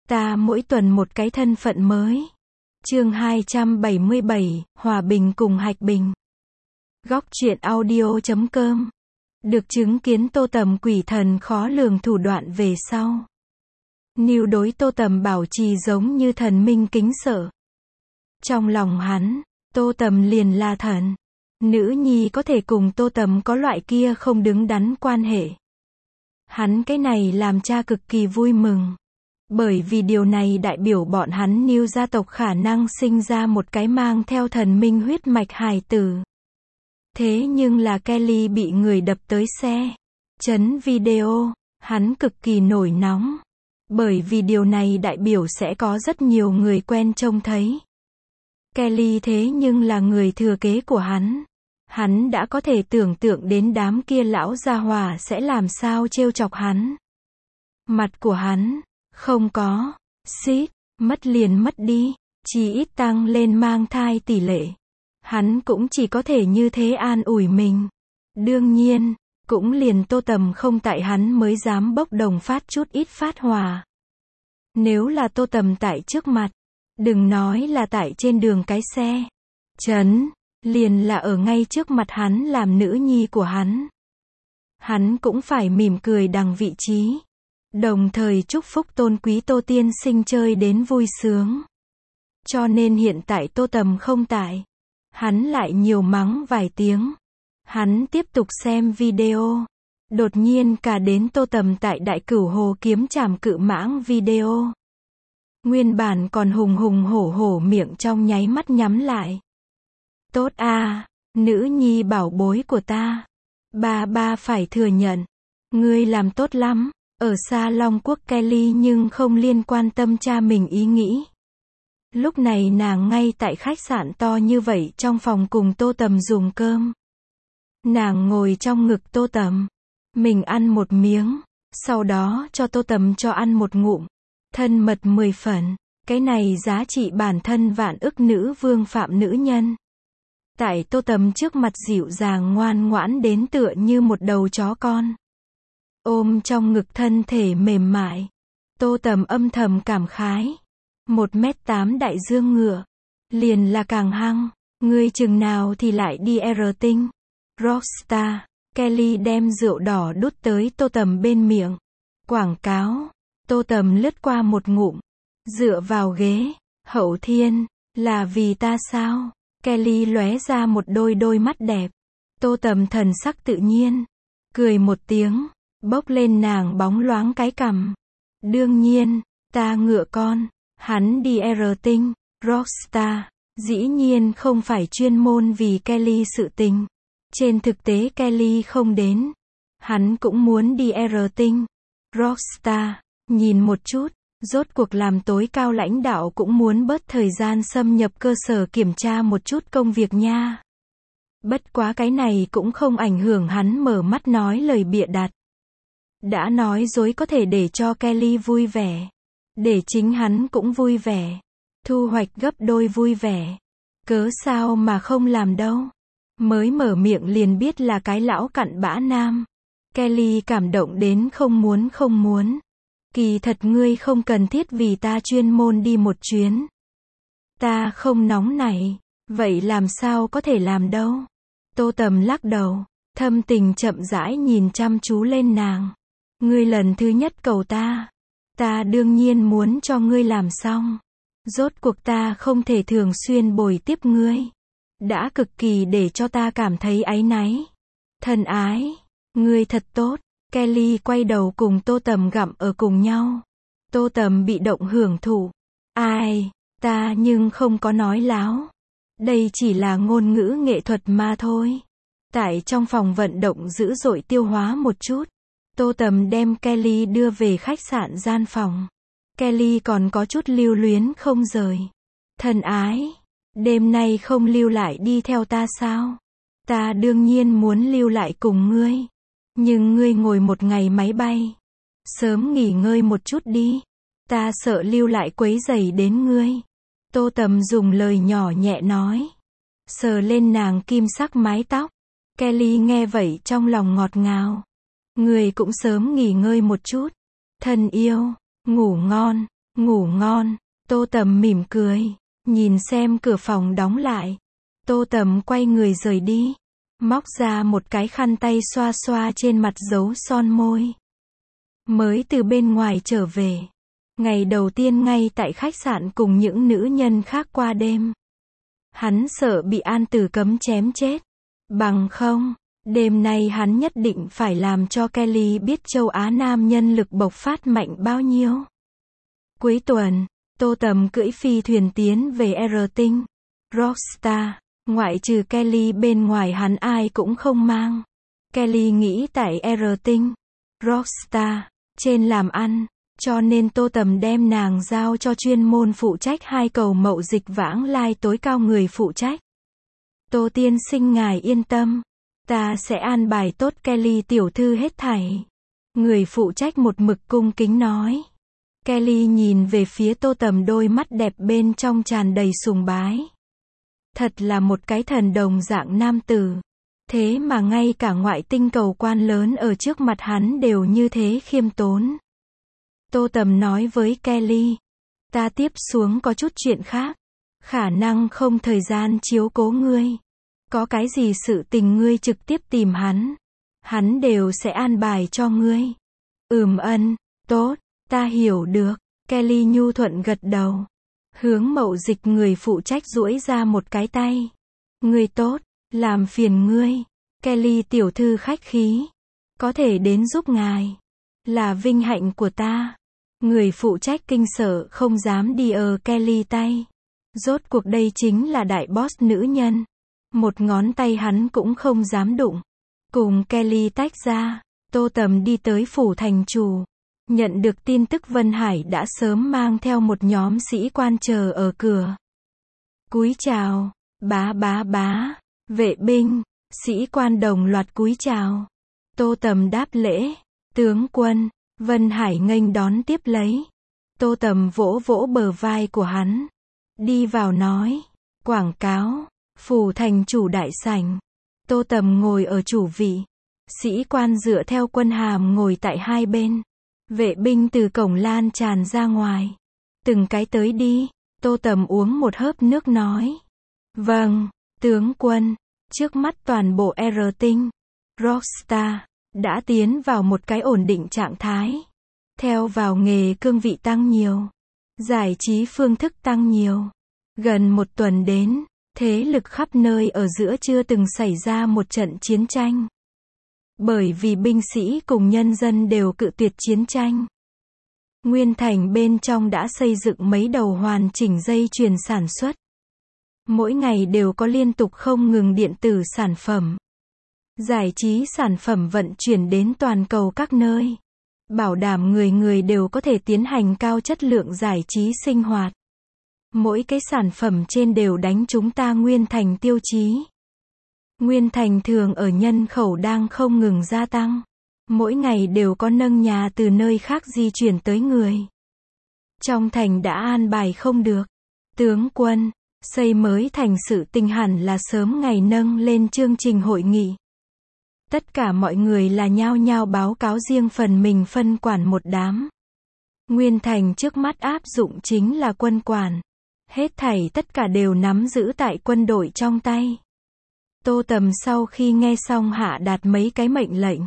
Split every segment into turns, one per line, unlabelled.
Ta mỗi tuần một cái thân phận mới. Chương 277, Hòa bình cùng Hạch Bình. Góc truyện audio.com. Được chứng kiến Tô Tầm quỷ thần khó lường thủ đoạn về sau. Nưu đối Tô Tầm bảo trì giống như thần minh kính sợ. Trong lòng hắn, Tô Tầm liền là thần. Nữ nhi có thể cùng Tô Tầm có loại kia không đứng đắn quan hệ. Hắn cái này làm cha cực kỳ vui mừng. Bởi vì điều này đại biểu bọn hắn Nưu gia tộc khả năng sinh ra một cái mang theo thần minh huyết mạch hài tử. Thế nhưng là Kelly bị người đập tới xe. Chấn video, hắn cực kỳ nổi nóng. Bởi vì điều này đại biểu sẽ có rất nhiều người quen trông thấy. Kelly thế nhưng là người thừa kế của hắn. Hắn đã có thể tưởng tượng đến đám kia lão gia hỏa sẽ làm sao trêu chọc hắn. Mặt của hắn, không có, xít, mất liền mất đi, chỉ ít tăng lên mang thai tỷ lệ. Hắn cũng chỉ có thể như thế an ủi mình. Đương nhiên, cũng liền Tô Tầm không tại hắn mới dám bốc đồng phát chút ít phát hỏa. Nếu là Tô Tầm tại trước mặt, đừng nói là tại trên đường cái xe. Chấn, liền là ở ngay trước mặt hắn làm nữ nhi của hắn. Hắn cũng phải mỉm cười đằng vị trí. Đồng thời chúc phúc tôn quý Tô tiên sinh chơi đến vui sướng. Cho nên hiện tại Tô Tầm không tại. Hắn lại nhiều mắng vài tiếng. Hắn tiếp tục xem video. Đột nhiên cả đến Tô Tầm tại Đại Cửu Hồ kiếm trảm cự mãng video. Nguyên bản còn hùng hùng hổ hổ miệng trong nháy mắt nhắm lại. Tốt a, nữ nhi bảo bối của ta. Ba phải thừa nhận. Ngươi làm tốt lắm. Ở xa Long Quốc Kelly nhưng không liên quan tâm cha mình ý nghĩ. Lúc này nàng ngay tại khách sạn to như vậy trong phòng cùng Tô Tầm dùng cơm. Nàng ngồi trong ngực Tô Tầm. Mình ăn một miếng. Sau đó cho Tô Tầm cho ăn một ngụm. Thân mật 10 phần. Cái này giá trị bản thân vạn ức nữ vương phạm nữ nhân. Tại Tô Tầm trước mặt dịu dàng ngoan ngoãn đến tựa như một đầu chó con. Ôm trong ngực thân thể mềm mại. Tô Tầm âm thầm cảm khái. 1m8 đại dương ngựa. Liền là càng hăng. Ngươi chừng nào thì lại đi R-tinh. Rockstar. Kelly đem rượu đỏ đút tới Tô Tầm bên miệng. Quảng cáo. Tô Tầm lướt qua một ngụm. Dựa vào ghế. Hậu thiên. Là vì ta sao? Kelly lóe ra một đôi mắt đẹp. Tô Tầm thần sắc tự nhiên. Cười một tiếng. Bốc lên nàng bóng loáng cái cằm. Đương nhiên, ta ngựa con. Hắn đi R-tinh. Rockstar. Dĩ nhiên không phải chuyên môn vì Kelly sự tình. Trên thực tế Kelly không đến. Hắn cũng muốn đi R-tinh. Rockstar. Nhìn một chút. Rốt cuộc làm tối cao lãnh đạo cũng muốn bớt thời gian xâm nhập cơ sở kiểm tra một chút công việc nha. Bất quá cái này cũng không ảnh hưởng hắn mở mắt nói lời bịa đặt. Đã nói dối có thể để cho Kelly vui vẻ. Để chính hắn cũng vui vẻ. Thu hoạch gấp đôi vui vẻ. Cớ sao mà không làm đâu. Mới mở miệng liền biết là cái lão cặn bã nam. Kelly cảm động đến không muốn. Kỳ thật ngươi không cần thiết vì ta chuyên môn đi một chuyến. Ta không nóng này. Vậy làm sao có thể làm đâu. Tô Tầm lắc đầu. Thâm tình chậm rãi nhìn chăm chú lên nàng. Ngươi lần thứ nhất cầu ta. Ta đương nhiên muốn cho ngươi làm xong. Rốt cuộc ta không thể thường xuyên bồi tiếp ngươi. Đã cực kỳ để cho ta cảm thấy áy náy. Thân ái. Ngươi thật tốt. Kelly quay đầu cùng Tô Tầm gặm ở cùng nhau. Tô Tầm bị động hưởng thụ. Ai, ta nhưng không có nói láo. Đây chỉ là ngôn ngữ nghệ thuật mà thôi. Tại trong phòng vận động dữ dội tiêu hóa một chút. Tô Tầm đem Kelly đưa về khách sạn gian phòng. Kelly còn có chút lưu luyến không rời. Thân ái, đêm nay không lưu lại đi theo ta sao? Ta đương nhiên muốn lưu lại cùng ngươi. Nhưng ngươi ngồi một ngày máy bay. Sớm nghỉ ngơi một chút đi. Ta sợ lưu lại quấy rầy đến ngươi. Tô Tầm dùng lời nhỏ nhẹ nói. Sờ lên nàng kim sắc mái tóc. Kelly nghe vậy trong lòng ngọt ngào. Ngươi cũng sớm nghỉ ngơi một chút. Thân yêu, ngủ ngon. Ngủ ngon. Tô Tầm mỉm cười. Nhìn xem cửa phòng đóng lại. Tô Tầm quay người rời đi. Móc ra một cái khăn tay xoa xoa trên mặt dấu son môi. Mới từ bên ngoài trở về. Ngày đầu tiên ngay tại khách sạn cùng những nữ nhân khác qua đêm. Hắn sợ bị An Tử cấm chém chết. Bằng không, đêm nay hắn nhất định phải làm cho Kelly biết châu Á nam nhân lực bộc phát mạnh bao nhiêu. Cuối tuần, Tô Tầm cưỡi phi thuyền tiến về R Tinh. Rockstar, ngoại trừ Kelly bên ngoài hắn ai cũng không mang. Kelly nghĩ tại R Tinh, Rockstar, trên làm ăn, cho nên Tô Tầm đem nàng giao cho chuyên môn phụ trách hai cầu mậu dịch vãng lai tối cao người phụ trách. Tô tiên sinh ngài yên tâm, ta sẽ an bài tốt Kelly tiểu thư hết thảy. Người phụ trách một mực cung kính nói. Kelly nhìn về phía Tô Tầm, đôi mắt đẹp bên trong tràn đầy sùng bái. Thật là một cái thần đồng dạng nam tử. Thế mà ngay cả ngoại tinh cầu quan lớn ở trước mặt hắn đều như thế khiêm tốn. Tô Tầm nói với Kelly. Ta tiếp xuống có chút chuyện khác. Khả năng không thời gian chiếu cố ngươi. Có cái gì sự tình ngươi trực tiếp tìm hắn. Hắn đều sẽ an bài cho ngươi. Ân, tốt, ta hiểu được. Kelly nhu thuận gật đầu. Hướng mậu dịch người phụ trách duỗi ra một cái tay. Ngươi tốt, làm phiền ngươi. Kelly tiểu thư khách khí. Có thể đến giúp ngài. Là vinh hạnh của ta. Người phụ trách kinh sợ không dám đi Kelly tay. Rốt cuộc đây chính là đại boss nữ nhân. Một ngón tay hắn cũng không dám đụng. Cùng Kelly tách ra, Tô Tầm đi tới phủ thành chủ. Nhận được tin tức Vân Hải đã sớm mang theo một nhóm sĩ quan chờ ở cửa. Cúi chào, bá, vệ binh, sĩ quan đồng loạt cúi chào. Tô Tầm đáp lễ, tướng quân, Vân Hải nghênh đón tiếp lấy. Tô Tầm vỗ vỗ bờ vai của hắn. Đi vào nói, quảng cáo, phủ thành chủ đại sảnh. Tô Tầm ngồi ở chủ vị. Sĩ quan dựa theo quân hàm ngồi tại hai bên. Vệ binh từ cổng lan tràn ra ngoài. Từng cái tới đi. Tô Tầm uống một hớp nước nói. Vâng, tướng quân. Trước mắt toàn bộ R Tinh, Rockstar, đã tiến vào một cái ổn định trạng thái. Theo vào nghề cương vị tăng nhiều. Giải trí phương thức tăng nhiều. Gần một tuần đến, thế lực khắp nơi ở giữa chưa từng xảy ra một trận chiến tranh. Bởi vì binh sĩ cùng nhân dân đều cự tuyệt chiến tranh. Nguyên thành bên trong đã xây dựng mấy đầu hoàn chỉnh dây chuyền sản xuất. Mỗi ngày đều có liên tục không ngừng điện tử sản phẩm. Giải trí sản phẩm vận chuyển đến toàn cầu các nơi. Bảo đảm người người đều có thể tiến hành cao chất lượng giải trí sinh hoạt. Mỗi cái sản phẩm trên đều đánh chúng ta Nguyên thành tiêu chí. Nguyên thành thường ở nhân khẩu đang không ngừng gia tăng. Mỗi ngày đều có nâng nhà từ nơi khác di chuyển tới người. Trong thành đã an bài không được. Tướng quân, xây mới thành sự tình hẳn là sớm ngày nâng lên chương trình hội nghị. Tất cả mọi người là nhao nhao báo cáo riêng phần mình phân quản một đám. Nguyên thành trước mắt áp dụng chính là quân quản. Hết thảy tất cả đều nắm giữ tại quân đội trong tay. Tô Tầm sau khi nghe xong hạ đạt mấy cái mệnh lệnh.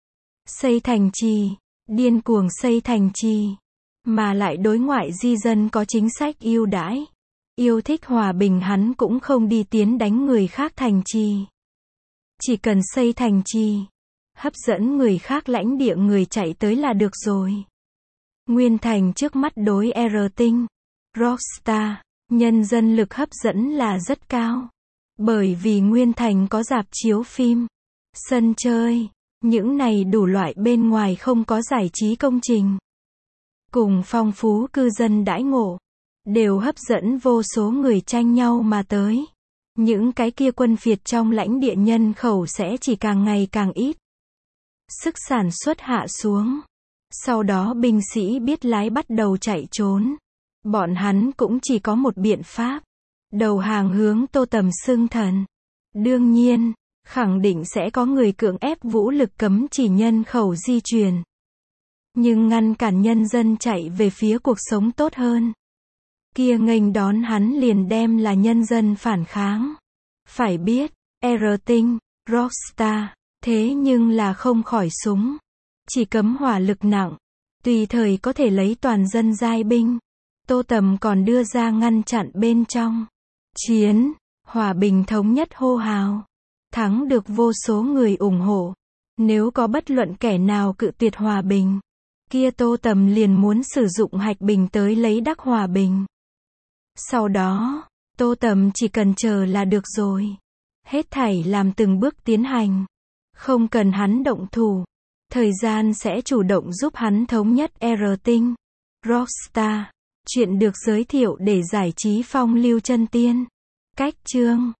Xây thành trì, điên cuồng xây thành trì. Mà lại đối ngoại di dân có chính sách ưu đãi. Yêu thích hòa bình hắn cũng không đi tiến đánh người khác thành trì. Chỉ cần xây thành trì, hấp dẫn người khác lãnh địa người chạy tới là được rồi. Nguyên thành trước mắt đối R Tinh, Rockstar, nhân dân lực hấp dẫn là rất cao. Bởi vì Nguyên thành có rạp chiếu phim, sân chơi, những này đủ loại bên ngoài không có giải trí công trình. Cùng phong phú cư dân đãi ngộ, đều hấp dẫn vô số người tranh nhau mà tới. Những cái kia quân phiệt trong lãnh địa nhân khẩu sẽ chỉ càng ngày càng ít. Sức sản xuất hạ xuống. Sau đó binh sĩ biết lái bắt đầu chạy trốn. Bọn hắn cũng chỉ có một biện pháp. Đầu hàng hướng Tô Tầm xưng thần. Đương nhiên, khẳng định sẽ có người cưỡng ép vũ lực cấm chỉ nhân khẩu di chuyển. nhưng ngăn cản nhân dân chạy về phía cuộc sống tốt hơn. Kia nghênh đón hắn liền đem là nhân dân phản kháng. Phải biết, Everything, Rockstar, thế nhưng là không khỏi súng. Chỉ cấm hỏa lực nặng, tùy thời có thể lấy toàn dân giai binh. Tô Tầm còn đưa ra ngăn chặn bên trong chiến, hòa bình thống nhất hô hào. Thắng được vô số người ủng hộ. Nếu có bất luận kẻ nào cự tuyệt hòa bình, kia Tô Tầm liền muốn sử dụng hạch bình tới lấy đắc hòa bình. Sau đó, Tô Tầm chỉ cần chờ là được rồi. Hết thảy làm từng bước tiến hành. Không cần hắn động thủ. Thời gian sẽ chủ động giúp hắn thống nhất Everything, Rockstar. Chuyện được giới thiệu để giải trí phong lưu chân tiên. Cách chương